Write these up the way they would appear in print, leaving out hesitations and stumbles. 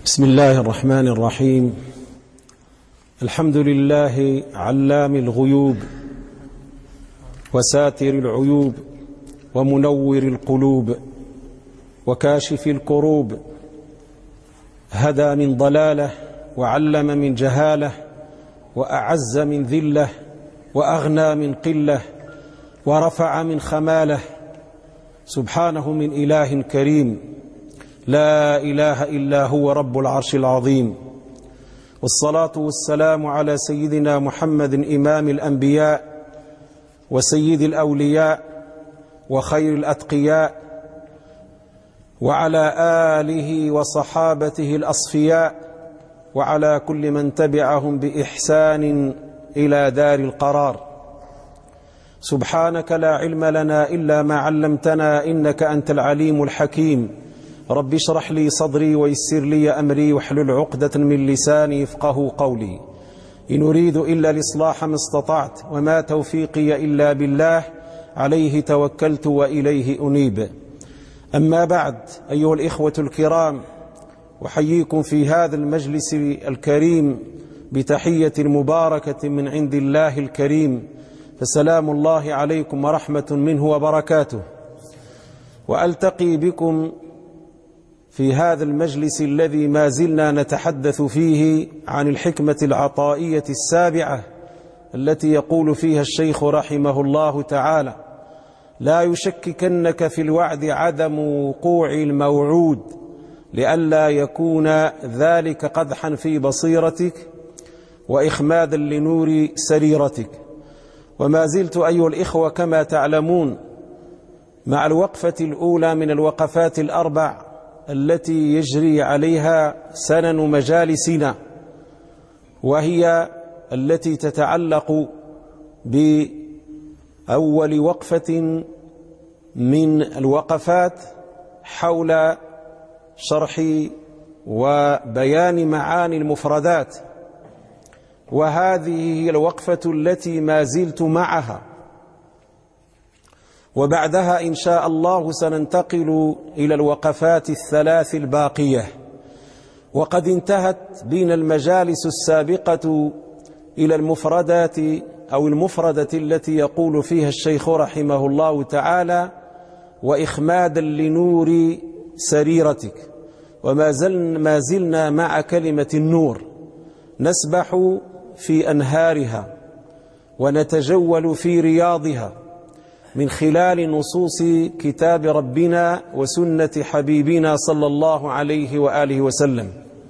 بسم الله الرحمن الرحيم. الحمد لله علام الغيوب وساتر العيوب ومنور القلوب وكاشف الكروب، هدى من ضلاله وعلم من جهاله وأعز من ذله وأغنى من قله ورفع من خماله، سبحانه من إله كريم لا إله إلا هو رب العرش العظيم. والصلاة والسلام على سيدنا محمد إمام الأنبياء وسيد الأولياء وخير الأتقياء، وعلى آله وصحابته الأصفياء، وعلى كل من تبعهم بإحسان إلى دار القرار. سبحانك لا علم لنا إلا ما علمتنا إنك أنت العليم الحكيم. رب اشرح لي صدري ويسر لي أمري واحلل عقدة من لساني يفقهوا قولي. إن أريد إلا الإصلاح ما استطعت وما توفيقي إلا بالله، عليه توكلت وإليه أنيب. أما بعد، أيها الإخوة الكرام، أحييكم في هذا المجلس الكريم بتحية مباركة من عند الله الكريم، فسلام الله عليكم ورحمة منه وبركاته. وألتقي بكم في هذا المجلس الذي ما زلنا نتحدث فيه عن الحكمة العطائية السابعة التي يقول فيها الشيخ رحمه الله تعالى: لا يشككنك في الوعد عدم وقوع الموعود، لئلا يكون ذلك قدحا في بصيرتك وإخمادا لنور سريرتك. وما زلت أيها الإخوة كما تعلمون مع الوقفة الأولى من الوقفات الأربع التي يجري عليها سنن مجالسنا، وهي التي تتعلق بأول وقفة من الوقفات حول شرح وبيان معاني المفردات، وهذه هي الوقفة التي ما زلت معها. وبعدها إن شاء الله سننتقل إلى الوقفات الثلاث الباقية. وقد انتهت بنا المجالس السابقة إلى المفردات أو المفردة التي يقول فيها الشيخ رحمه الله تعالى: وإخمادا لنور سريرتك. وما زلنا مع كلمة النور، نسبح في أنهارها ونتجول في رياضها من خلال نصوص كتاب ربنا وسنة حبيبنا صلى الله عليه وآله وسلم.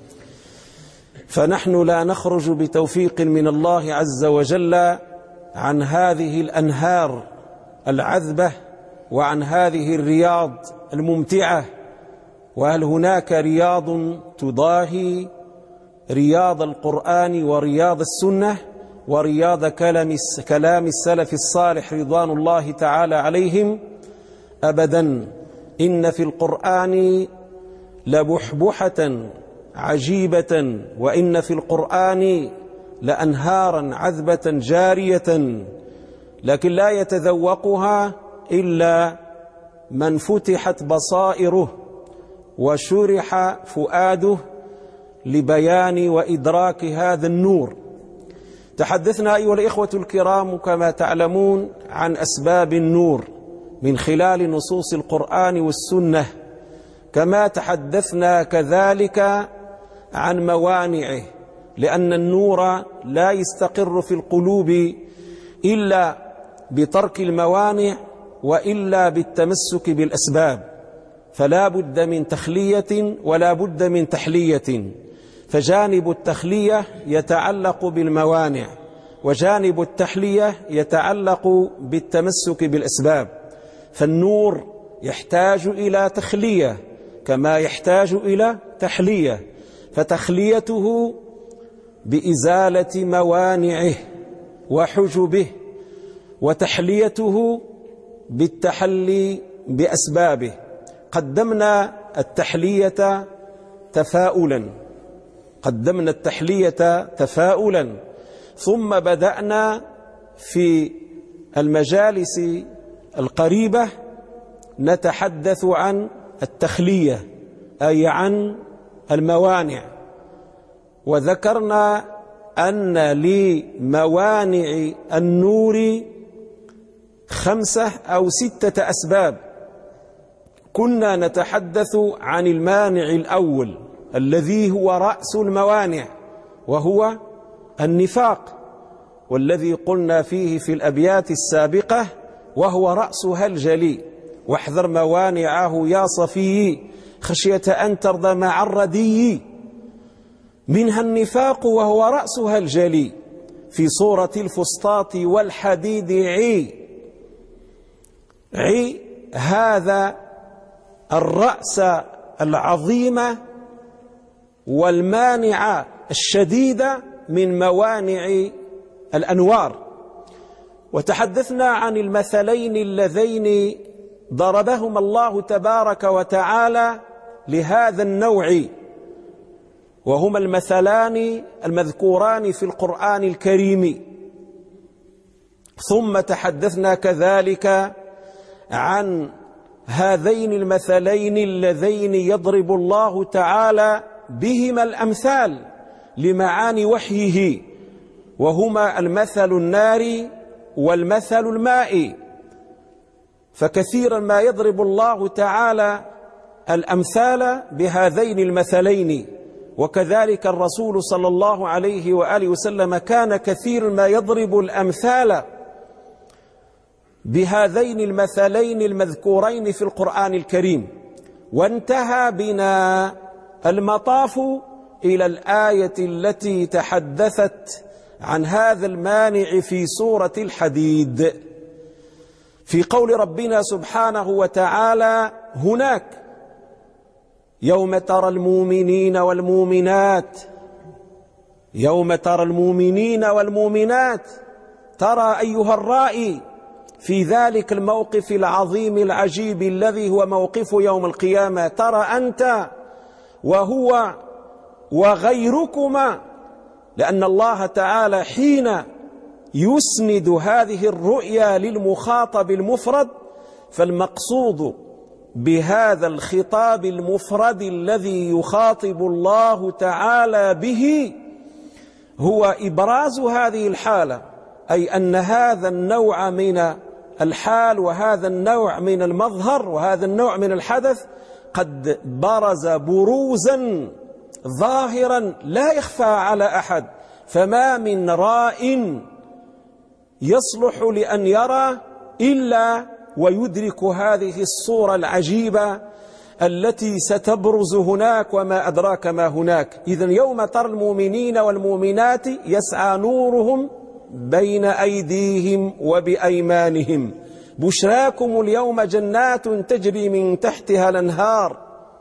فنحن لا نخرج بتوفيق من الله عز وجل عن هذه الأنهار العذبة وعن هذه الرياض الممتعة. وهل هناك رياض تضاهي رياض القرآن ورياض السنة ورياض كلام السلف الصالح رضوان الله تعالى عليهم؟ أبدا. إن في القرآن لبحبحة عجيبة، وإن في القرآن لأنهارا عذبة جارية، لكن لا يتذوقها إلا من فتحت بصائره وشرح فؤاده لبيان وإدراك هذا النور. تحدثنا أيها الإخوة الكرام كما تعلمون عن أسباب النور من خلال نصوص القرآن والسنة، كما تحدثنا كذلك عن موانعه، لأن النور لا يستقر في القلوب إلا بترك الموانع وإلا بالتمسك بالأسباب، فلا بد من تخلية ولا بد من تحلية. فجانب التخلية يتعلق بالموانع، وجانب التحلية يتعلق بالتمسك بالأسباب. فالنور يحتاج إلى تخلية كما يحتاج إلى تحلية، فتخليته بإزالة موانعه وحجبه، وتحليته بالتحلي بأسبابه. قدمنا التحلية تفاؤلا، ثم بدأنا في المجالس القريبة نتحدث عن التخلية، أي عن الموانع، وذكرنا أن لموانع النور 5 أو 6 أسباب. كنا نتحدث عن المانع الأول الذي هو رأس الموانع، وهو النفاق، والذي قلنا فيه في الأبيات السابقة وهو رأسها الجلي: واحذر موانعه يا صفي خشية أن ترضى مع الردي. منها النفاق وهو رأسها الجلي في سورة الفسطاط والحديد. عي هذا الرأس العظيم والمانع الشديد من موانع الأنوار. وتحدثنا عن المثلين اللذين ضربهما الله تبارك وتعالى لهذا النوع، وهما المثلان المذكوران في القرآن الكريم. ثم تحدثنا كذلك عن هذين المثلين اللذين يضرب الله تعالى بهما الأمثال لمعاني وحيه، وهما المثل النار والمثل الماء. فكثيرا ما يضرب الله تعالى الأمثال بهذين المثلين، وكذلك الرسول صلى الله عليه وآله وسلم كان كثيرا ما يضرب الأمثال بهذين المثلين المذكورين في القرآن الكريم. وانتهى بنا المطاف إلى الآية التي تحدثت عن هذا المانع في سورة الحديد، في قول ربنا سبحانه وتعالى هناك: يوم ترى المؤمنين والمؤمنات، يوم ترى المؤمنين والمؤمنات، ترى أيها الرائي في ذلك الموقف العظيم العجيب الذي هو موقف يوم القيامة، ترى أنت وهو وغيركما، لأن الله تعالى حين يسند هذه الرؤيا للمخاطب المفرد، فالمقصود بهذا الخطاب المفرد الذي يخاطب الله تعالى به هو إبراز هذه الحالة، أي أن هذا النوع من الحال وهذا النوع من المظهر وهذا النوع من الحدث قد برز بروزا ظاهرا لا يخفى على أحد، فما من راء يصلح لأن يرى إلا ويدرك هذه الصورة العجيبة التي ستبرز هناك، وما أدراك ما هناك. إذن يوم ترى المؤمنين والمؤمنات يسعى نورهم بين أيديهم وبأيمانهم بشراكم اليوم جنات تجري من تحتها الأنهار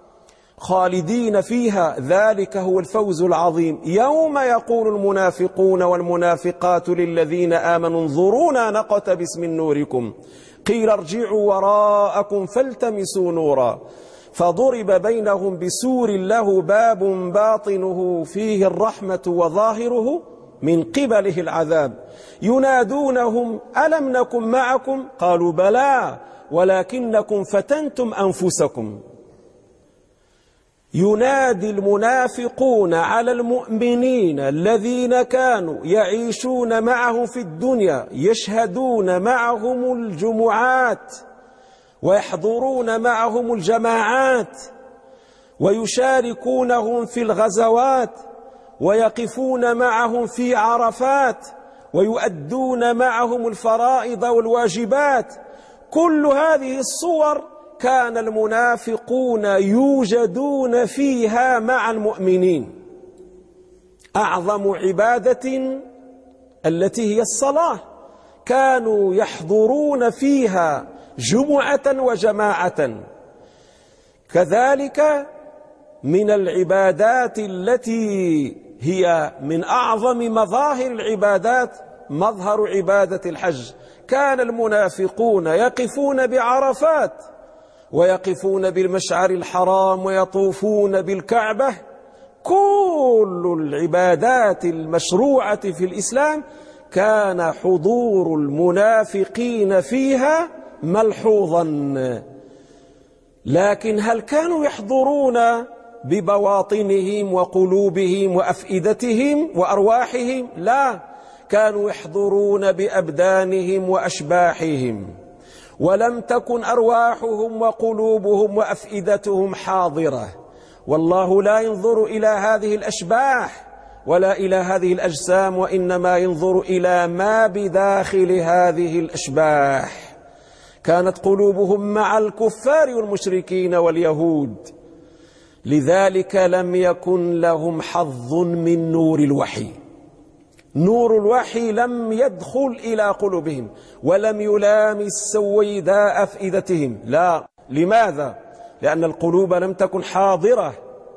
خالدين فيها ذلك هو الفوز العظيم. يوم يقول المنافقون والمنافقات للذين آمنوا انظرونا نقتبس من نوركم قيل ارجعوا وراءكم فالتمسوا نورا فضرب بينهم بسور له باب باطنه فيه الرحمة وظاهره من قبله العذاب ينادونهم ألم نكن معكم قالوا بلى ولكنكم فتنتم أنفسكم. ينادي المنافقون على المؤمنين الذين كانوا يعيشون معهم في الدنيا يشهدون معهم الجمعات ويحضرون معهم الجماعات ويشاركونهم في الغزوات ويقفون معهم في عرفات ويؤدون معهم الفرائض والواجبات. كل هذه الصور كان المنافقون يوجدون فيها مع المؤمنين. أعظم عبادة التي هي الصلاة كانوا يحضرون فيها جمعة وجماعة. كذلك من العبادات التي هي من أعظم مظاهر العبادات مظهر عبادة الحج. كان المنافقون يقفون بعرفات ويقفون بالمشعر الحرام ويطوفون بالكعبة. كل العبادات المشروعة في الإسلام كان حضور المنافقين فيها ملحوظا. لكن هل كانوا يحضرون ببواطنهم وقلوبهم وأفئدتهم وأرواحهم، لا، كانوا يحضرون بأبدانهم وأشباحهم، ولم تكن أرواحهم وقلوبهم وأفئدتهم حاضرة. والله لا ينظر إلى هذه الأشباح ولا إلى هذه الأجسام، وإنما ينظر إلى ما بداخل هذه الأشباح. كانت قلوبهم مع الكفار والمشركين واليهود، لذلك لم يكن لهم حظ من نور الوحي. نور الوحي لم يدخل إلى قلوبهم ولم يلامس سويداء أفئدتهم، لا. لماذا؟ لأن القلوب لم تكن حاضرة،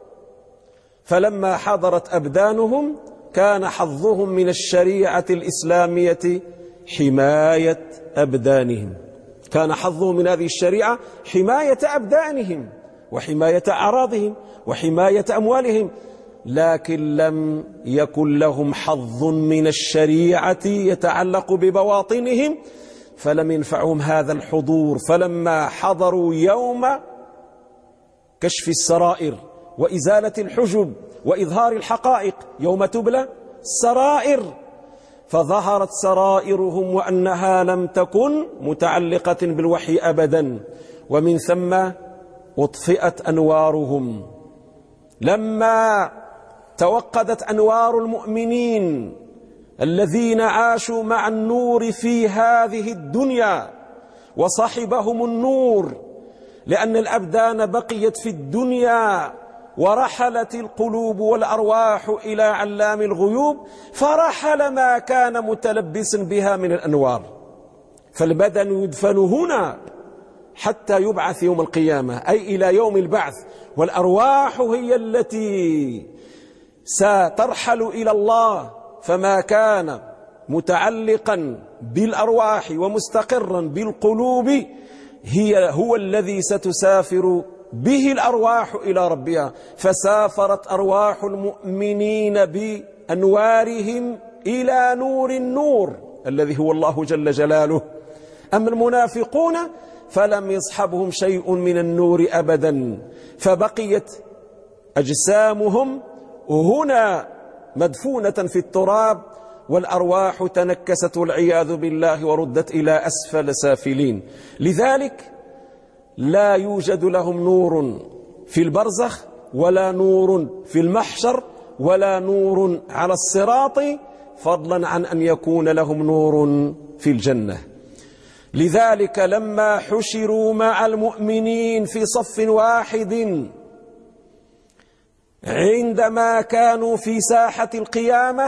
فلما حضرت أبدانهم كان حظهم من الشريعة الإسلامية حماية أبدانهم، كان حظهم من هذه الشريعة حماية أبدانهم وحماية أعراضهم وحماية أموالهم، لكن لم يكن لهم حظ من الشريعة يتعلق ببواطنهم، فلم ينفعهم هذا الحضور. فلما حضروا يوم كشف السرائر وإزالة الحجب وإظهار الحقائق، يوم تبلى السرائر، فظهرت سرائرهم وأنها لم تكن متعلقة بالوحي أبدا، ومن ثم أطفئت أنوارهم. لما توقدت أنوار المؤمنين الذين عاشوا مع النور في هذه الدنيا وصحبهم النور، لأن الأبدان بقيت في الدنيا ورحلت القلوب والأرواح إلى علام الغيوب، فرحل ما كان متلبس بها من الأنوار، فالبدن يدفن هنا حتى يبعث يوم القيامة، أي إلى يوم البعث، والأرواح هي التي سترحل إلى الله. فما كان متعلقا بالأرواح ومستقرا بالقلوب هو الذي ستسافر به الأرواح إلى ربها. فسافرت أرواح المؤمنين بأنوارهم إلى نور النور الذي هو الله جل جلاله. أما المنافقون فلم يصحبهم شيء من النور أبدا، فبقيت أجسامهم هنا مدفونة في التراب، والأرواح تنكست والعياذ بالله وردت إلى أسفل سافلين. لذلك لا يوجد لهم نور في البرزخ ولا نور في المحشر ولا نور على الصراط، فضلا عن أن يكون لهم نور في الجنة. لذلك لما حشروا مع المؤمنين في صف واحد عندما كانوا في ساحة القيامة،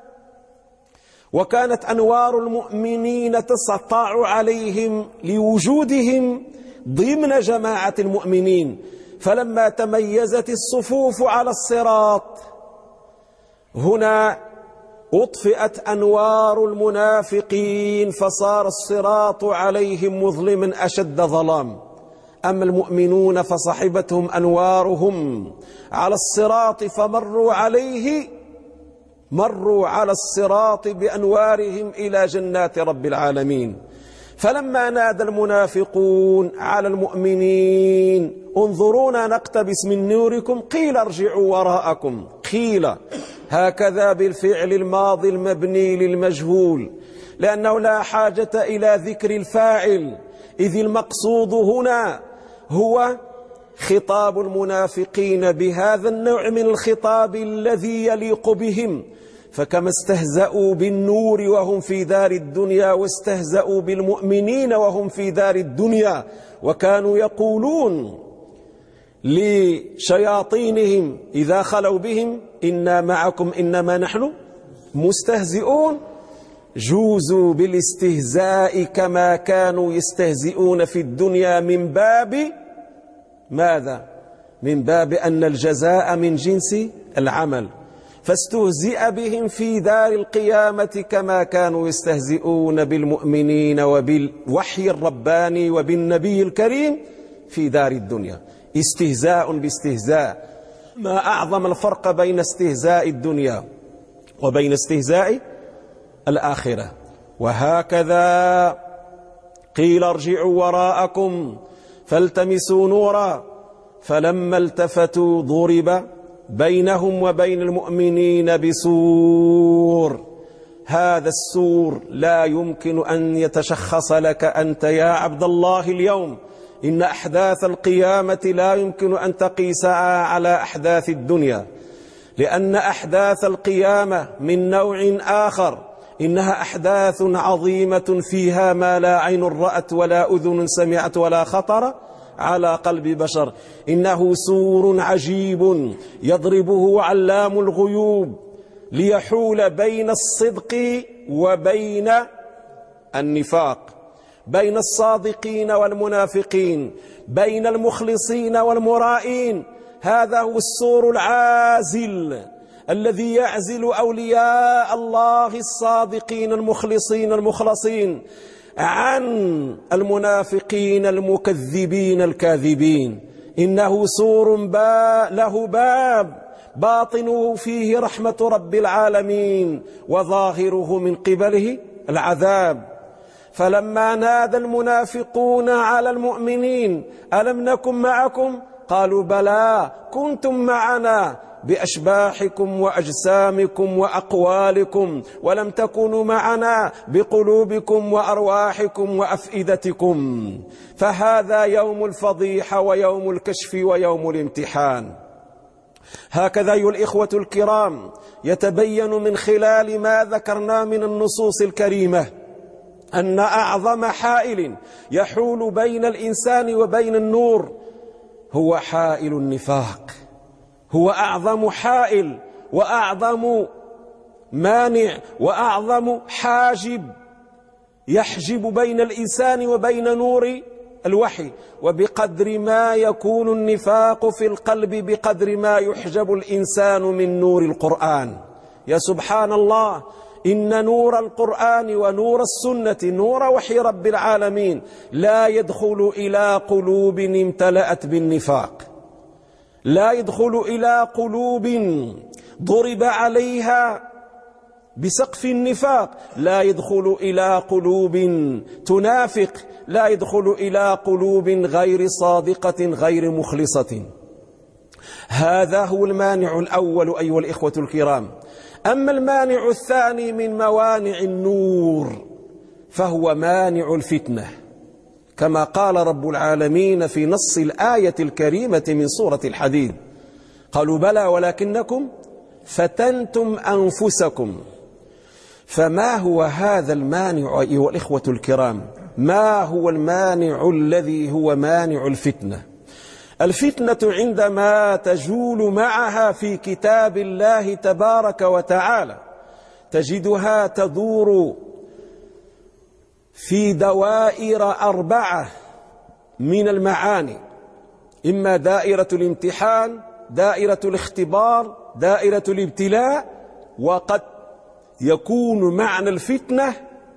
وكانت أنوار المؤمنين تسطع عليهم لوجودهم ضمن جماعة المؤمنين، فلما تميزت الصفوف على الصراط هنا أطفئت أنوار المنافقين، فصار الصراط عليهم مظلما أشد ظلام. أما المؤمنون فصحبتهم أنوارهم على الصراط فمروا عليه، مروا على الصراط بأنوارهم إلى جنات رب العالمين. فلما نادى المنافقون على المؤمنين انظرونا نقتبس من نوركم قيل ارجعوا وراءكم، قيل هكذا بالفعل الماضي المبني للمجهول، لأنه لا حاجة إلى ذكر الفاعل، إذ المقصود هنا هو خطاب المنافقين بهذا النوع من الخطاب الذي يليق بهم. فكما استهزأوا بالنور وهم في دار الدنيا واستهزأوا بالمؤمنين وهم في دار الدنيا، وكانوا يقولون لشياطينهم إذا خلوا بهم إنا معكم إنما نحن مستهزئون، جوزوا بالاستهزاء كما كانوا يستهزئون في الدنيا من باب ماذا؟ من باب أن الجزاء من جنس العمل، فاستهزئ بهم في دار القيامة كما كانوا يستهزئون بالمؤمنين وبالوحي الرباني وبالنبي الكريم في دار الدنيا. استهزاء باستهزاء. ما أعظم الفرق بين استهزاء الدنيا وبين استهزاء الآخرة. وهكذا قيل ارجعوا وراءكم فالتمسوا نورا فلما التفتوا ضرب بينهم وبين المؤمنين بسور، هذا السور لا يمكن أن يتشخص لك أنت يا عبد الله اليوم. إن أحداث القيامة لا يمكن أن تقيسها على أحداث الدنيا، لأن أحداث القيامة من نوع آخر، إنها أحداث عظيمة فيها ما لا عين رأت ولا أذن سمعت ولا خطر على قلب بشر. إنه سور عجيب يضربه علام الغيوب ليحول بين الصدق وبين النفاق، بين الصادقين والمنافقين، بين المخلصين والمرائين. هذا هو السور العازل الذي يعزل أولياء الله الصادقين المخلصين المخلصين عن المنافقين المكذبين الكاذبين. إنه سور له باب باطنه فيه رحمة رب العالمين وظاهره من قبله العذاب. فلما نادى المنافقون على المؤمنين ألم نكن معكم؟ قالوا بلى كنتم معنا بأشباحكم وأجسامكم وأقوالكم، ولم تكونوا معنا بقلوبكم وأرواحكم وأفئدتكم. فهذا يوم الفضيحة ويوم الكشف ويوم الامتحان. هكذا أيها الإخوة الكرام يتبين من خلال ما ذكرنا من النصوص الكريمة أن أعظم حائل يحول بين الإنسان وبين النور هو حائل النفاق. هو أعظم حائل وأعظم مانع وأعظم حاجب يحجب بين الإنسان وبين نور الوحي. وبقدر ما يكون النفاق في القلب بقدر ما يحجب الإنسان من نور القرآن. يا سبحان الله، إن نور القرآن ونور السنة نور وحي رب العالمين لا يدخل إلى قلوب امتلأت بالنفاق، لا يدخل إلى قلوب ضرب عليها بسقف النفاق، لا يدخل إلى قلوب تنافق، لا يدخل إلى قلوب غير صادقة غير مخلصة. هذا هو المانع الأول أيها الإخوة الكرام. أما المانع الثاني من موانع النور فهو مانع الفتنة، كما قال رب العالمين في نص الآية الكريمة من سورة الحديد: قالوا بلى ولكنكم فتنتم أنفسكم. فما هو هذا المانع أيها الإخوة الكرام؟ ما هو المانع الذي هو مانع الفتنة؟ الفتنة عندما تجول معها في كتاب الله تبارك وتعالى تجدها تدور في دوائر 4 من المعاني: إما دائرة الامتحان، دائرة الاختبار، دائرة الابتلاء، وقد يكون معنى الفتنة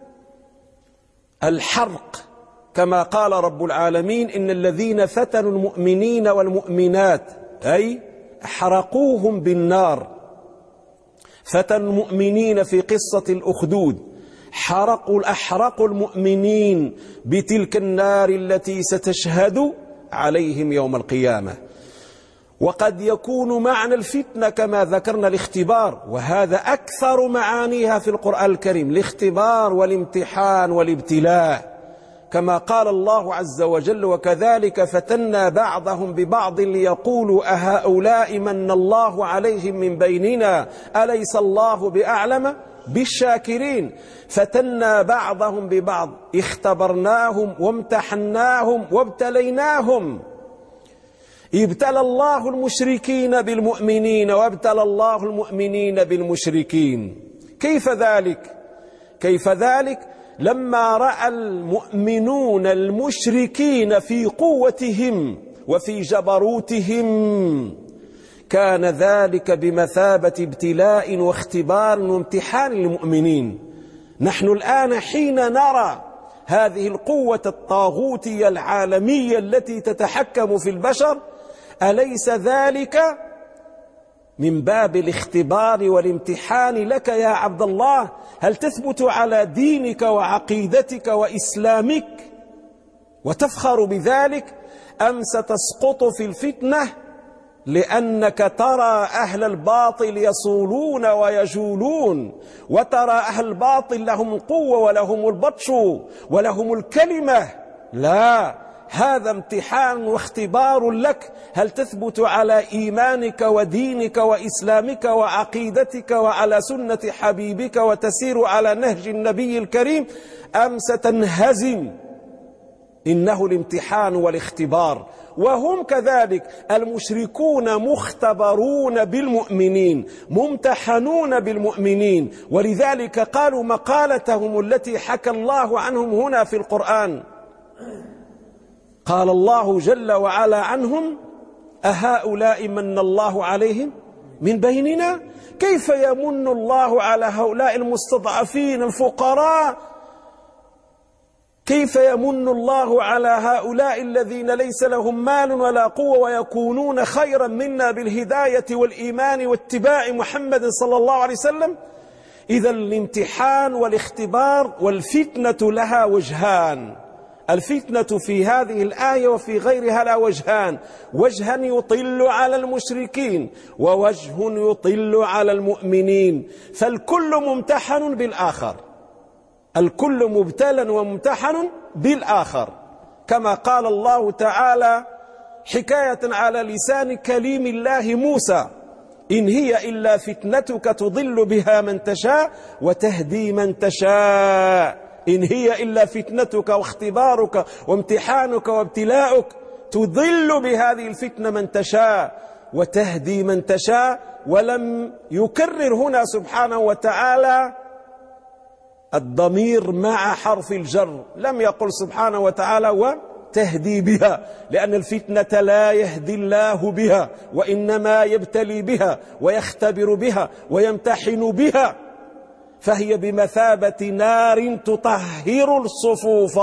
الحرق، كما قال رب العالمين: إن الذين فتنوا المؤمنين والمؤمنات أي أحرقوهم بالنار. فتنوا المؤمنين في قصة الأخدود، أحرقوا المؤمنين بتلك النار التي ستشهد عليهم يوم القيامة. وقد يكون معنى الفتنة كما ذكرنا الاختبار، وهذا أكثر معانيها في القرآن الكريم، الاختبار والامتحان والابتلاء، كما قال الله عز وجل: وكذلك فتنا بعضهم ببعض ليقولوا أهؤلاء من الله عليهم من بيننا أليس الله بأعلم بالشاكرين. فتنا بعضهم ببعض، اختبرناهم وامتحناهم وابتليناهم. ابتلى الله المشركين بالمؤمنين وابتلى الله المؤمنين بالمشركين. كيف ذلك؟ كيف ذلك؟ لما رأى المؤمنون المشركين في قوتهم وفي جبروتهم كان ذلك بمثابة ابتلاء واختبار وامتحان للمؤمنين. نحن الآن حين نرى هذه القوة الطاغوتية العالمية التي تتحكم في البشر، أليس ذلك من باب الاختبار والامتحان لك يا عبد الله؟ هل تثبت على دينك وعقيدتك وإسلامك وتفخر بذلك، أم ستسقط في الفتنة لأنك ترى أهل الباطل يصولون ويجولون، وترى أهل الباطل لهم القوة ولهم البطش ولهم الكلمة. لا، هذا امتحان واختبار لك، هل تثبت على إيمانك ودينك وإسلامك وعقيدتك وعلى سنة حبيبك وتسير على نهج النبي الكريم، أم ستنهزم؟ إنه الامتحان والاختبار. وهم كذلك، المشركون مختبرون بالمؤمنين، ممتحنون بالمؤمنين، ولذلك قالوا مقالتهم التي حكى الله عنهم هنا في القرآن. قال الله جل وعلا عنهم: أهؤلاء من الله عليهم من بيننا؟ كيف يمن الله على هؤلاء المستضعفين الفقراء؟ كيف يمن الله على هؤلاء الذين ليس لهم مال ولا قوة ويكونون خيرا منا بالهداية والإيمان واتباع محمد صلى الله عليه وسلم؟ إذا الامتحان والاختبار والفتنة لها وجهان. الفتنة في هذه الآية وفي غيرها لا وجهان: وجها يطل على المشركين ووجه يطل على المؤمنين، فالكل ممتحن بالآخر، الكل مبتلى وممتحن بالآخر، كما قال الله تعالى حكاية على لسان كليم الله موسى: إن هي إلا فتنتك تضل بها من تشاء وتهدي من تشاء. إن هي إلا فتنتك واختبارك وامتحانك وابتلاؤك، تضل بهذه الفتنة من تشاء وتهدي من تشاء. ولم يكرر هنا سبحانه وتعالى الضمير مع حرف الجر، لم يقل سبحانه وتعالى وتهدي بها، لأن الفتنة لا يهدي الله بها، وإنما يبتلي بها ويختبر بها ويمتحن بها، فهي بمثابة نار تطهر الصفوف،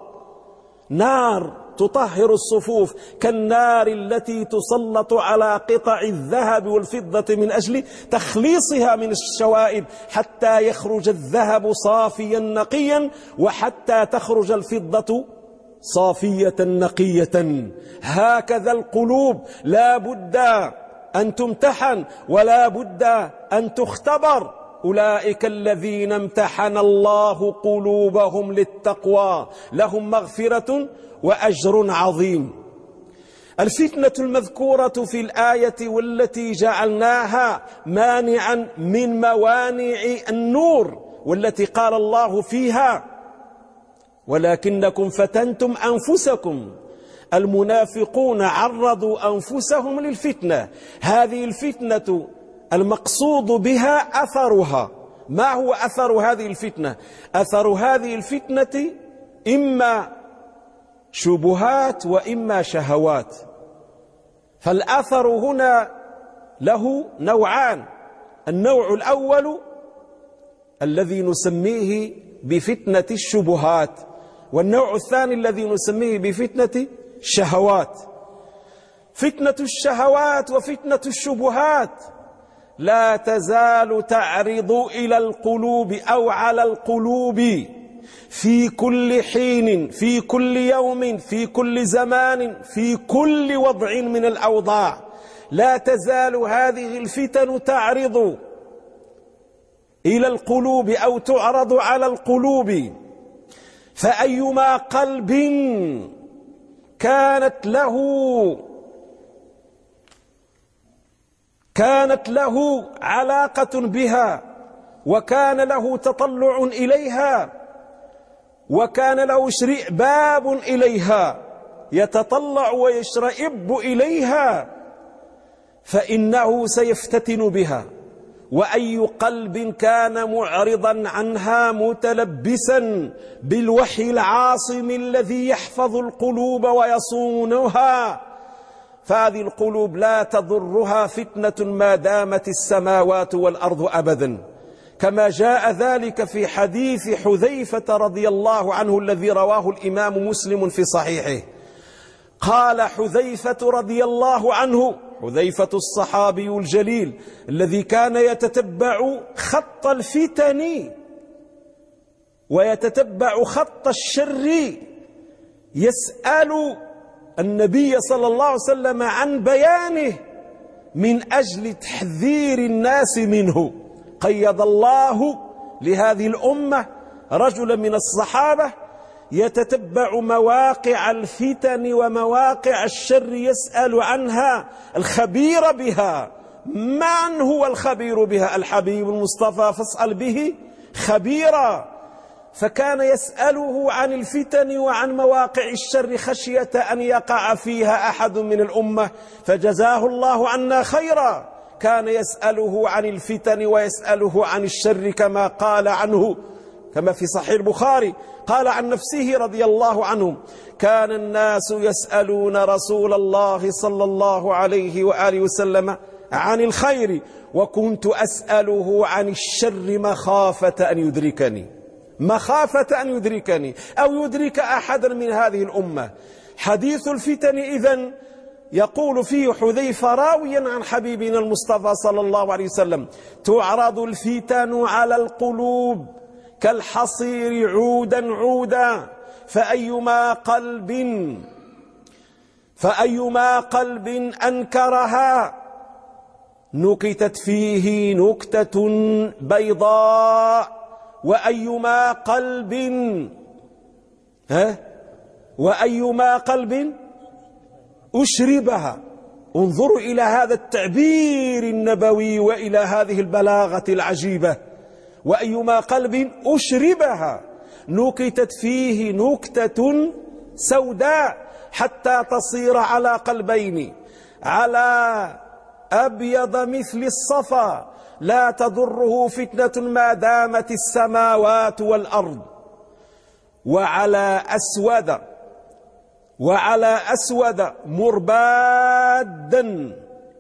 نار تطهر الصفوف، كالنار التي تسلط على قطع الذهب والفضة من أجل تخليصها من الشوائب، حتى يخرج الذهب صافيا نقيا، وحتى تخرج الفضة صافية نقية. هكذا القلوب لا بد أن تمتحن ولا بد أن تختبر. أولئك الذين امتحن الله قلوبهم للتقوى لهم مغفرة وأجر عظيم. الفتنة المذكورة في الآية والتي جعلناها مانعا من موانع النور، والتي قال الله فيها: ولكنكم فتنتم أنفسكم. المنافقون عرضوا أنفسهم للفتنة. هذه الفتنة المقصود بها أثرها. ما هو أثر هذه الفتنة؟ أثر هذه الفتنة إما شبهات وإما شهوات. فالأثر هنا له نوعان: النوع الأول الذي نسميه بفتنة الشبهات، والنوع الثاني الذي نسميه بفتنة الشهوات. فتنة الشهوات وفتنة الشبهات لا تزال تعرض إلى القلوب أو على القلوب في كل حين، في كل يوم، في كل زمان، في كل وضع من الأوضاع. لا تزال هذه الفتن تعرض إلى القلوب أو تعرض على القلوب، فأيما قلب كانت له علاقة بها، وكان له تطلع إليها، وكان له باب إليها يتطلع ويشرئب إليها، فإنه سيفتتن بها. وأي قلب كان معرضا عنها متلبسا بالوحي العاصم الذي يحفظ القلوب ويصونها، فهذه القلوب لا تضرها فتنة ما دامت السماوات والأرض أبدا، كما جاء ذلك في حديث حذيفة رضي الله عنه الذي رواه الإمام مسلم في صحيحه. قال حذيفة رضي الله عنه، حذيفة الصحابي الجليل الذي كان يتتبع خط الفتن ويتتبع خط الشر، يسأل النبي صلى الله عليه وسلم عن بيانه من أجل تحذير الناس منه. قيض الله لهذه الأمة رجلا من الصحابة يتتبع مواقع الفتن ومواقع الشر، يسأل عنها الخبير بها. من هو الخبير بها؟ الحبيب المصطفى، فاسأل به خبيرا. فكان يسأله عن الفتن وعن مواقع الشر خشية أن يقع فيها أحد من الأمة، فجزاه الله عنا خيرا. كان يسأله عن الفتن ويسأله عن الشر، كما قال عنه، كما في صحيح البخاري قال عن نفسه رضي الله عنه: كان الناس يسألون رسول الله صلى الله عليه وآله وسلم عن الخير، وكنت أسأله عن الشر مخافة أن يدركني، مخافة أن يدركني أو يدرك أحدا من هذه الأمة. حديث الفتن إذن يقول فيه حذيفة راويا عن حبيبنا المصطفى صلى الله عليه وسلم: تعرض الفتن على القلوب كالحصير عودا عودا، فأيما قلب أنكرها نكتت فيه نكتة بيضاء، وأيما قلب أشربها. انظروا إلى هذا التعبير النبوي وإلى هذه البلاغة العجيبة. وأيما قلب أشربها نكتت فيه نكتة سوداء حتى تصير على قلبين، على أبيض مثل الصفا لا تضره فتنة ما دامت السماوات والأرض، وعلى أسود مربادا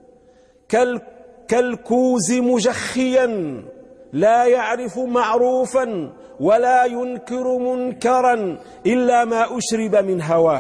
كالكوز مجخيا لا يعرف معروفا ولا ينكر منكرا إلا ما أشرب من هواه.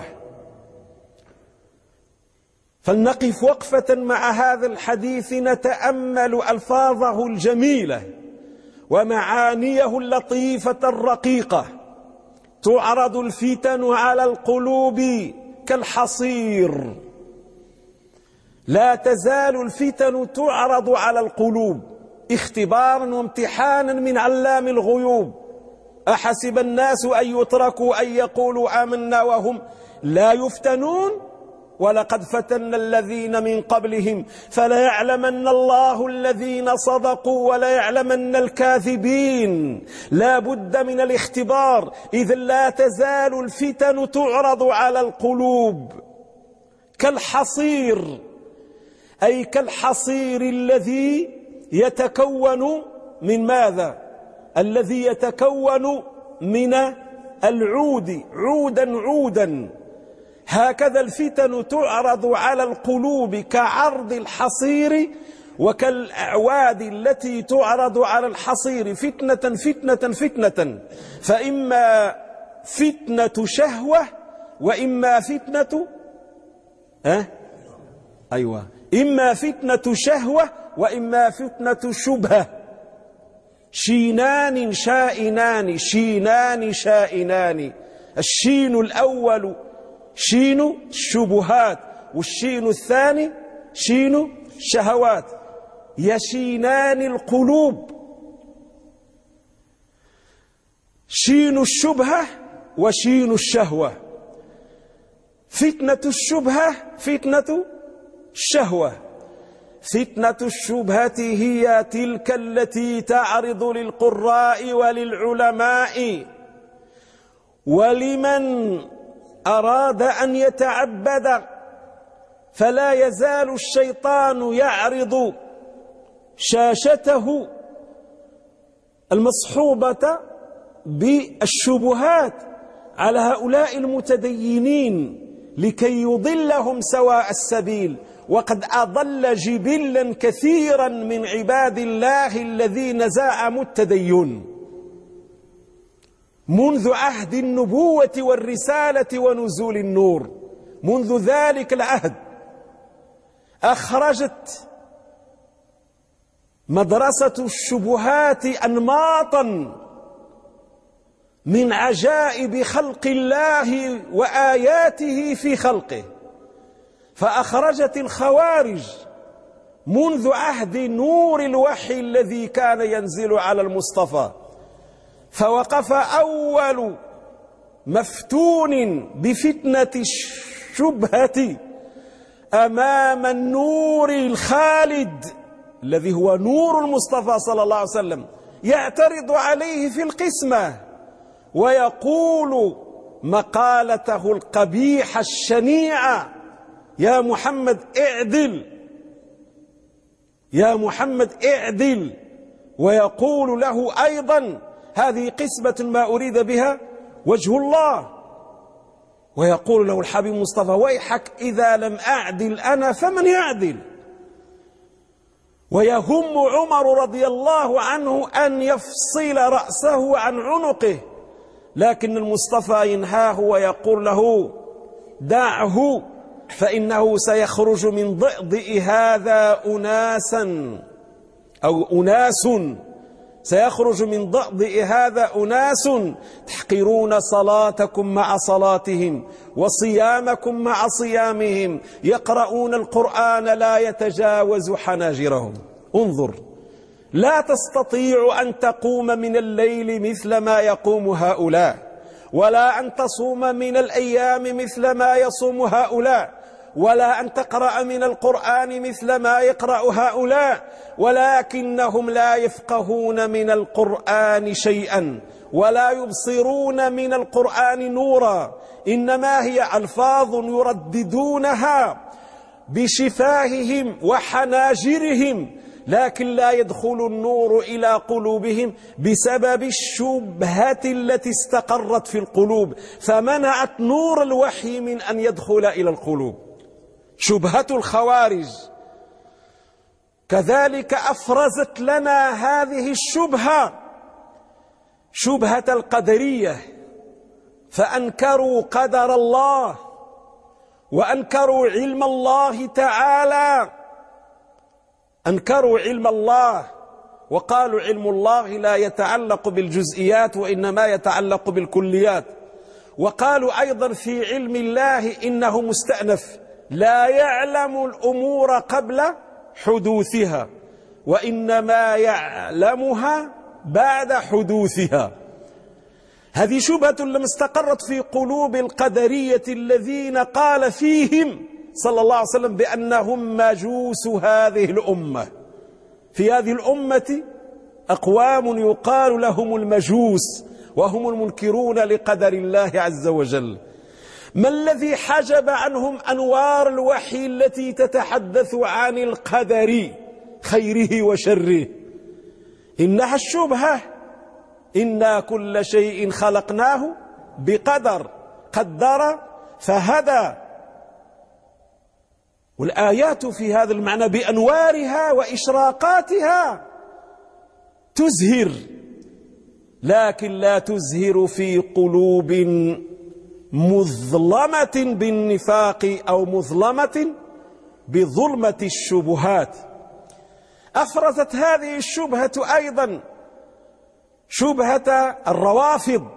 فلنقف وقفة مع هذا الحديث نتأمل ألفاظه الجميلة ومعانيه اللطيفة الرقيقة. تعرض الفتن على القلوب كالحصير. لا تزال الفتن تعرض على القلوب اختبارا وامتحانا من علام الغيوب. أحسب الناس أن يتركوا أن يقولوا آمنا وهم لا يفتنون ولقد فتنا الذين من قبلهم فليعلمن الله الذين صدقوا وليعلمن الكاذبين. لا بد من الاختبار. إذ لا تزال الفتن تعرض على القلوب كالحصير، أي كالحصير الذي يتكون من ماذا؟ الذي يتكون من العود عودا. هكذا الفتن تعرض على القلوب كعرض الحصير وكالأعواد التي تعرض على الحصير فتنة. فإما فتنة شهوة وإما فتنة إما فتنة شهوة وإما فتنة شبهة. شينان شائنان. الشين الأول شين الشبهات، والشين الثاني شين الشهوات. يشينان القلوب، شين الشبهة وشين الشهوة. فتنة الشبهة فتنة الشهوة. فتنة الشبهة هي تلك التي تعرض للقراء وللعلماء ولمن أراد أن يتعبد، فلا يزال الشيطان يعرض شاشته المصحوبة بالشبهات على هؤلاء المتدينين لكي يضلهم سواء السبيل. وقد أضل جبلا كثيرا من عباد الله الذين زعموا التدين منذ عهد النبوة والرسالة ونزول النور. منذ ذلك العهد أخرجت مدرسة الشبهات أنماطا من عجائب خلق الله وآياته في خلقه. فأخرجت الخوارج منذ عهد نور الوحي الذي كان ينزل على المصطفى، فوقف أول مفتون بفتنة الشبهة أمام النور الخالد الذي هو نور المصطفى صلى الله عليه وسلم، يعترض عليه في القسمة ويقول مقالته القبيحة الشنيعة: يا محمد اعدل، يا محمد اعدل. ويقول له أيضا: هذه قسمة ما أريد بها وجه الله. ويقول له الحبيب مصطفى: ويحك إذا لم أعدل أنا فمن يعدل؟ ويهم عمر رضي الله عنه أن يفصل رأسه عن عنقه، لكن المصطفى ينهاه ويقول له: دعه، فإنه سيخرج من ضئضئ هذا أناس سيخرج من ضئضئ هذا أناس تحقرون صلاتكم مع صلاتهم وصيامكم مع صيامهم، يقرؤون القرآن لا يتجاوز حناجرهم. انظر، لا تستطيع أن تقوم من الليل مثل ما يقوم هؤلاء، ولا أن تصوم من الأيام مثل ما يصوم هؤلاء، ولا أن تقرأ من القرآن مثل ما يقرأ هؤلاء، ولكنهم لا يفقهون من القرآن شيئا ولا يبصرون من القرآن نورا، إنما هي ألفاظ يرددونها بشفاههم وحناجرهم، لكن لا يدخل النور إلى قلوبهم بسبب الشبهة التي استقرت في القلوب فمنعت نور الوحي من أن يدخل إلى القلوب. شبهة الخوارج كذلك أفرزت لنا هذه الشبهة، شبهة القدرية، فأنكروا قدر الله وأنكروا علم الله تعالى، أنكروا علم الله وقالوا علم الله لا يتعلق بالجزئيات وإنما يتعلق بالكليات، وقالوا أيضا في علم الله إنه مستأنف لا يعلم الأمور قبل حدوثها وإنما يعلمها بعد حدوثها. هذه شبهة لم استقرت في قلوب القدرية الذين قال فيهم صلى الله عليه وسلم بأنهم مجوس هذه الأمة. في هذه الأمة أقوام يقال لهم المجوس وهم المنكرون لقدر الله عز وجل. ما الذي حجب عنهم أنوار الوحي التي تتحدث عن القدر خيره وشره؟ إنها الشبهة: إنا كل شيء خلقناه بقدر، قدر فهدى. والآيات في هذا المعنى بأنوارها وإشراقاتها تزهر، لكن لا تزهر في قلوب مظلمة بالنفاق أو مظلمة بظلمة الشبهات. أفرزت هذه الشبهة أيضا شبهة الروافض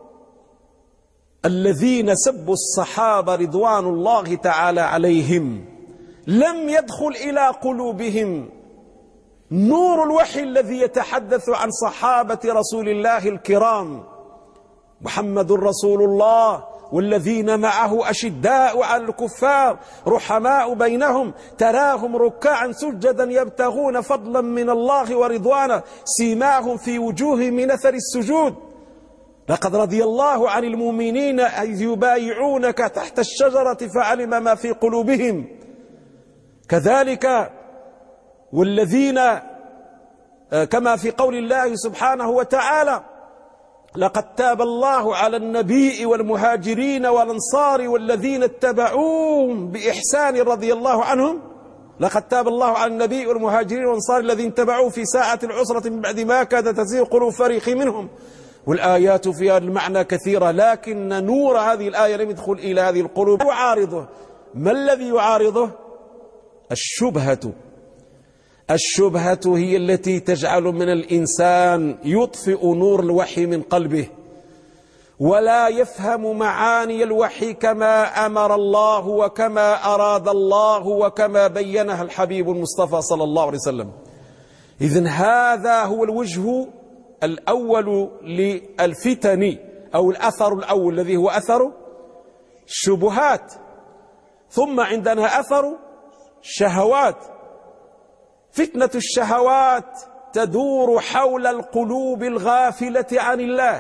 الذين سبوا الصحابة رضوان الله تعالى عليهم، لم يدخل إلى قلوبهم نور الوحي الذي يتحدث عن صحابة رسول الله الكرام: محمد رسول الله والذين معه أشداء على الكفار رحماء بينهم تراهم ركعا سجدا يبتغون فضلا من الله ورضوانا سيماهم في وجوههم من أثر السجود، لقد رضي الله عن المؤمنين إذ يبايعونك تحت الشجرة فعلم ما في قلوبهم. كذلك والذين كما في قول الله سبحانه وتعالى: لقد تاب الله على النبي والمهاجرين والأنصار والذين اتبعوهم بإحسان رضي الله عنهم. لقد تاب الله على النبي والمهاجرين والأنصار الذين اتبعوه في ساعة العسرة من بعد ما كاد تزيغ قلوب فريق منهم. والآيات في هذا المعنى كثيرة، لكن نور هذه الآية لم يدخل إلى هذه القلوب. يعارضه، ما الذي يعارضه؟ الشبهة هي التي تجعل من الإنسان يطفئ نور الوحي من قلبه ولا يفهم معاني الوحي كما أمر الله وكما أراد الله وكما بينها الحبيب المصطفى صلى الله عليه وسلم. إذن هذا هو الوجه الأول للفتن، أو الأثر الأول الذي هو أثر الشبهات. ثم عندنا أثر الشهوات. فتنة الشهوات تدور حول القلوب الغافلة عن الله،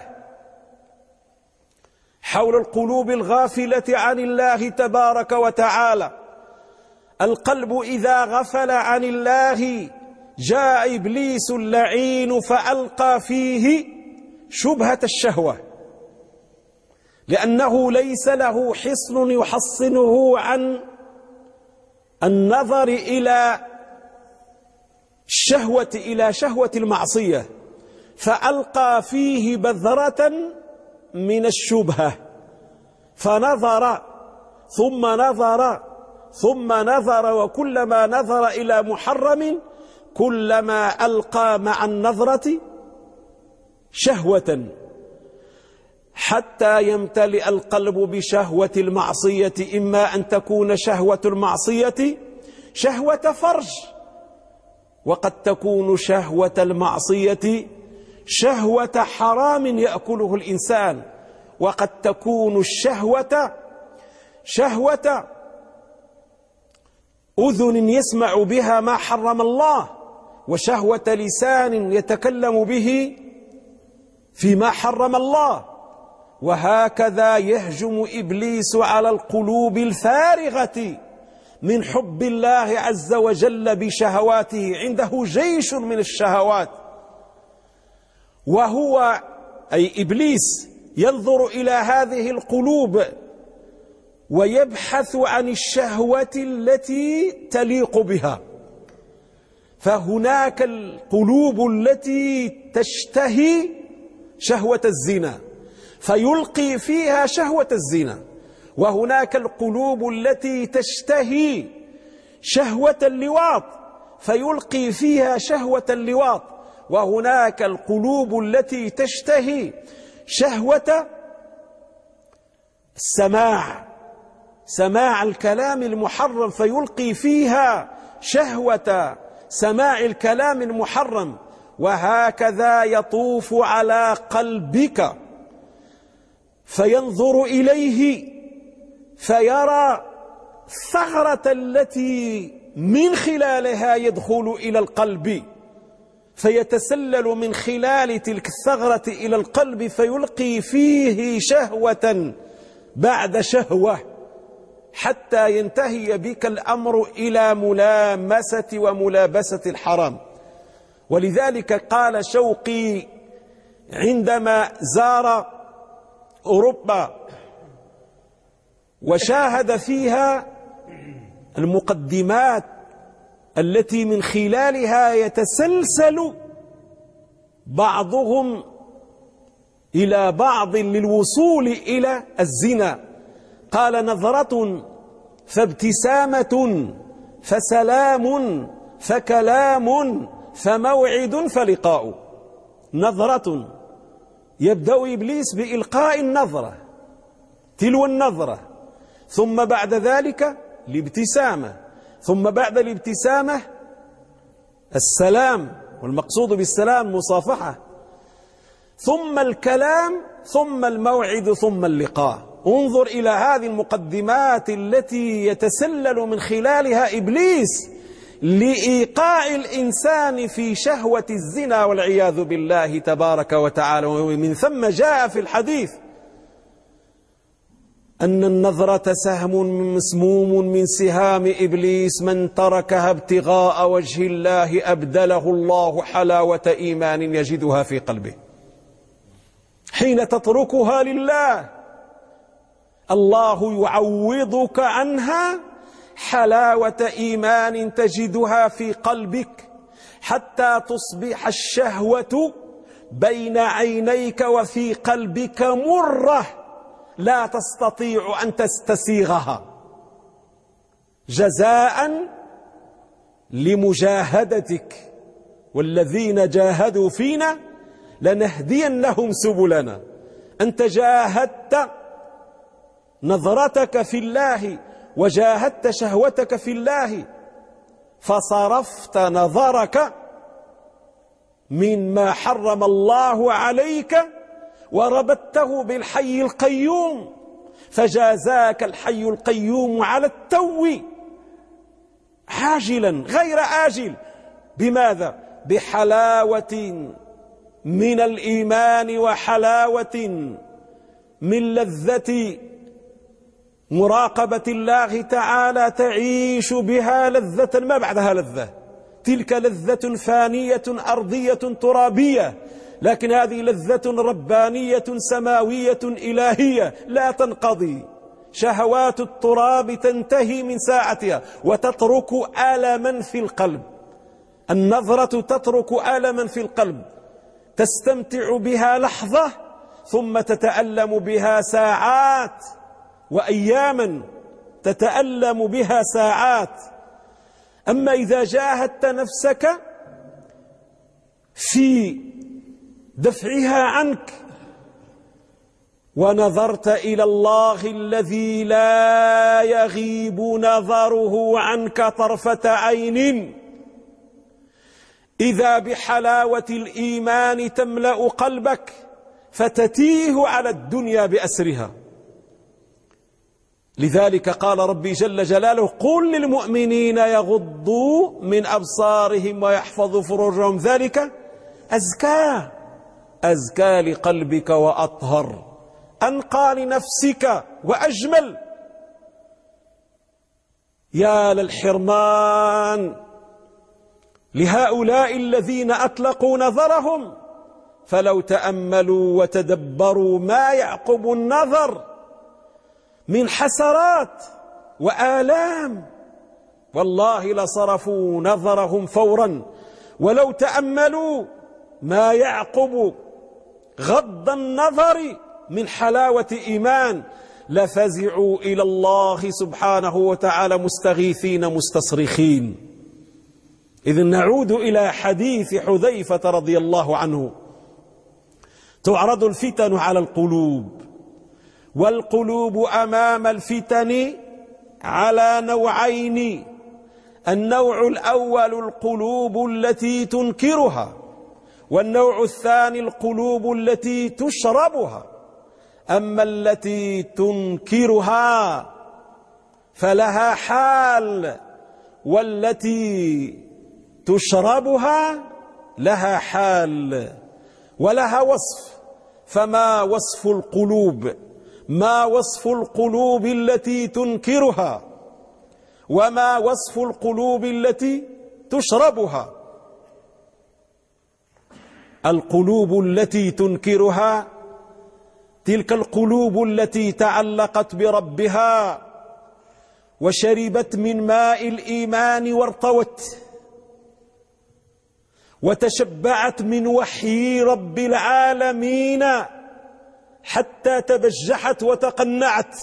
حول القلوب الغافلة عن الله تبارك وتعالى. القلب إذا غفل عن الله جاء إبليس اللعين فألقى فيه شبهة الشهوة، لأنه ليس له حصن يحصنه عن النظر إلى الشهوة، إلى شهوة المعصية، فألقى فيه بذرة من الشبهة، فنظر ثم نظر ثم نظر، وكلما نظر إلى محرم كلما ألقى مع النظرة شهوة، حتى يمتلئ القلب بشهوة المعصية. إما أن تكون شهوة المعصية شهوة فرج، وقد تكون شهوة المعصية شهوة حرام يأكله الإنسان، وقد تكون الشهوة شهوة أذن يسمع بها ما حرم الله، وشهوة لسان يتكلم به فيما حرم الله. وهكذا يهجم إبليس على القلوب الفارغة من حب الله عز وجل بشهواته. عنده جيش من الشهوات، وهو أي إبليس ينظر إلى هذه القلوب ويبحث عن الشهوة التي تليق بها. فهناك القلوب التي تشتهي شهوة الزنا فيلقي فيها شهوة الزنا، وهناك القلوب التي تشتهي شهوة اللواط فيلقي فيها شهوة اللواط، وهناك القلوب التي تشتهي شهوة السماع، سماع الكلام المحرم، فيلقي فيها شهوة سماع الكلام المحرم. وهكذا يطوف على قلبك فينظر إليه فيرى الثغرة التي من خلالها يدخل إلى القلب، فيتسلل من خلال تلك الثغرة إلى القلب فيلقي فيه شهوة بعد شهوة، حتى ينتهي بك الأمر إلى ملامسة وملابسة الحرام. ولذلك قال شوقي عندما زار أوروبا وشاهد فيها المقدمات التي من خلالها يتسلسل بعضهم إلى بعض للوصول إلى الزنا، قال: نظرة فابتسامة فسلام فكلام فموعد فلقاء. نظرة، يبدأ إبليس بإلقاء النظرة تلو النظرة، ثم بعد ذلك الابتسامة، ثم بعد الابتسامة السلام، والمقصود بالسلام مصافحة، ثم الكلام، ثم الموعد، ثم اللقاء. انظر إلى هذه المقدمات التي يتسلل من خلالها إبليس لإيقاع الإنسان في شهوة الزنا والعياذ بالله تبارك وتعالى. ومن ثم جاء في الحديث أن النظرة سهم مسموم من سهام إبليس، من تركها ابتغاء وجه الله أبدله الله حلاوة إيمان يجدها في قلبه. حين تتركها لله الله يعوضك عنها حلاوة إيمان تجدها في قلبك، حتى تصبح الشهوة بين عينيك وفي قلبك مرة لا تستطيع أن تستسيغها، جزاء لمجاهدتك. والذين جاهدوا فينا لنهدينهم سبلنا. أنت جاهدت نظرتك في الله وجاهدت شهوتك في الله، فصرفت نظرك مما حرم الله عليك وربطته بالحي القيوم، فجازاك الحي القيوم على التو عاجلا غير آجل. بماذا؟ بحلاوة من الإيمان وحلاوة من لذة مراقبة الله تعالى، تعيش بها لذة ما بعدها لذة. تلك لذة فانية أرضية ترابية، لكن هذه لذة ربانية سماوية إلهية لا تنقضي. شهوات التراب تنتهي من ساعتها وتترك ألما في القلب. النظرة تترك ألما في القلب، تستمتع بها لحظة ثم تتألم بها ساعات وأياما، تتألم بها ساعات. أما إذا جاهدت نفسك في دفعها عنك ونظرت إلى الله الذي لا يغيب نظره عنك طرفة عين، إذا بحلاوة الإيمان تملأ قلبك فتتيه على الدنيا بأسرها. لذلك قال ربي جل جلاله: قل للمؤمنين يغضوا من أبصارهم ويحفظوا فروجهم، ذلك أزكى لقلبك وأطهر، أنقى لنفسك وأجمل. يا للحرمان لهؤلاء الذين أطلقوا نظرهم، فلو تأملوا وتدبروا ما يعقب النظر من حسرات وآلام، والله لصرفوا نظرهم فورا. ولو تأملوا ما يعقب غض النظر من حلاوة إيمان لفزعوا إلى الله سبحانه وتعالى مستغيثين مستصرخين. إذن نعود إلى حديث حذيفة رضي الله عنه. تعرض الفتن على القلوب، والقلوب أمام الفتن على نوعين: النوع الأول القلوب التي تنكرها، والنوع الثاني القلوب التي تشربها. أما التي تنكرها فلها حال، والتي تشربها لها حال ولها وصف. فما وصف القلوب؟ ما وصف القلوب التي تنكرها؟ وما وصف القلوب التي تشربها؟ القلوب التي تنكرها تلك القلوب التي تعلقت بربها وشربت من ماء الإيمان وارتوت، وتشبعت من وحي رب العالمين حتى تبجحت وتقنعت،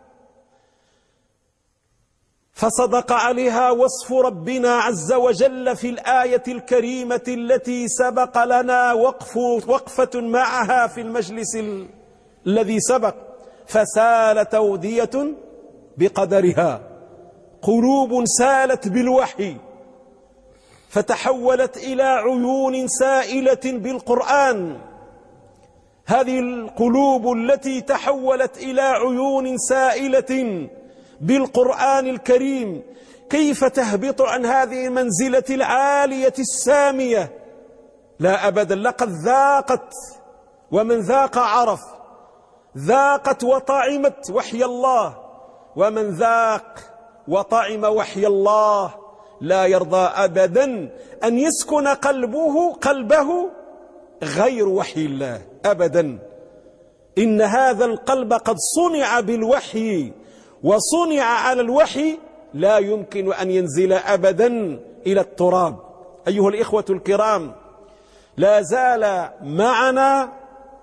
فصدق عليها وصف ربنا عز وجل في الآية الكريمة التي سبق لنا وقفة معها في المجلس الذي سبق: فسالت أودية بقدرها. قلوب سالت بالوحي فتحولت إلى عيون سائلة بالقرآن. هذه القلوب التي تحولت إلى عيون سائلة بالقرآن الكريم كيف تهبط عن هذه المنزلة العالية السامية؟ لا أبدا. لقد ذاقت، ومن ذاق عرف. ذاقت وطعمت وحي الله، ومن ذاق وطعم وحي الله لا يرضى أبدا أن يسكن قلبه غير وحي الله أبدا. إن هذا القلب قد صنع بالوحي وصنع على الوحي، لا يمكن أن ينزل أبدا إلى التراب. أيها الإخوة الكرام، لا زال معنا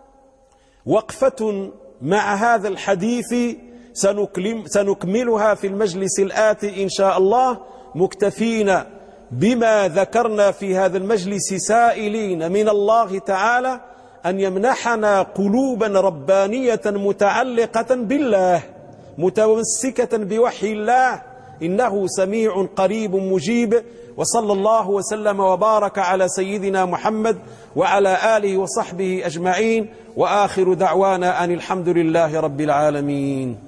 وقفة مع هذا الحديث سنكملها في المجلس الآتي إن شاء الله، مكتفين بما ذكرنا في هذا المجلس، سائلين من الله تعالى أن يمنحنا قلوبا ربانية متعلقة بالله متمسكة بوحي الله، إنه سميع قريب مجيب. وصلى الله وسلم وبارك على سيدنا محمد وعلى آله وصحبه أجمعين، وآخر دعوانا أن الحمد لله رب العالمين.